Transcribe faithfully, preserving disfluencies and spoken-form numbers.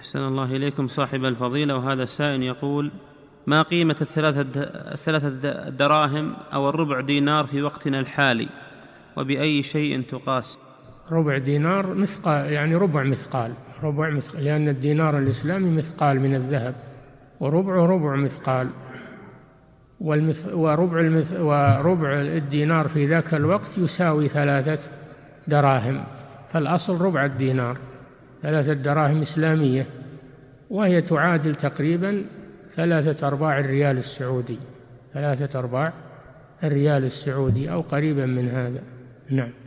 أحسن الله إليكم صاحب الفضيلة. وهذا السائل يقول: ما قيمة الثلاثة الثلاثة دراهم أو الربع دينار في وقتنا الحالي، وبأي شيء تقاس؟ ربع دينار مثقال، يعني ربع مثقال، ربع مثقال، لأن الدينار الإسلامي مثقال من الذهب، وربعه ربع مثقال، والمث... وربع, المث... وربع الدينار في ذاك الوقت يساوي ثلاثة دراهم، فالأصل ربع الدينار، ثلاثة دراهم إسلامية، وهي تعادل تقريبا ثلاثة أرباع الريال السعودي، ثلاثة أرباع الريال السعودي أو قريبا من هذا. نعم.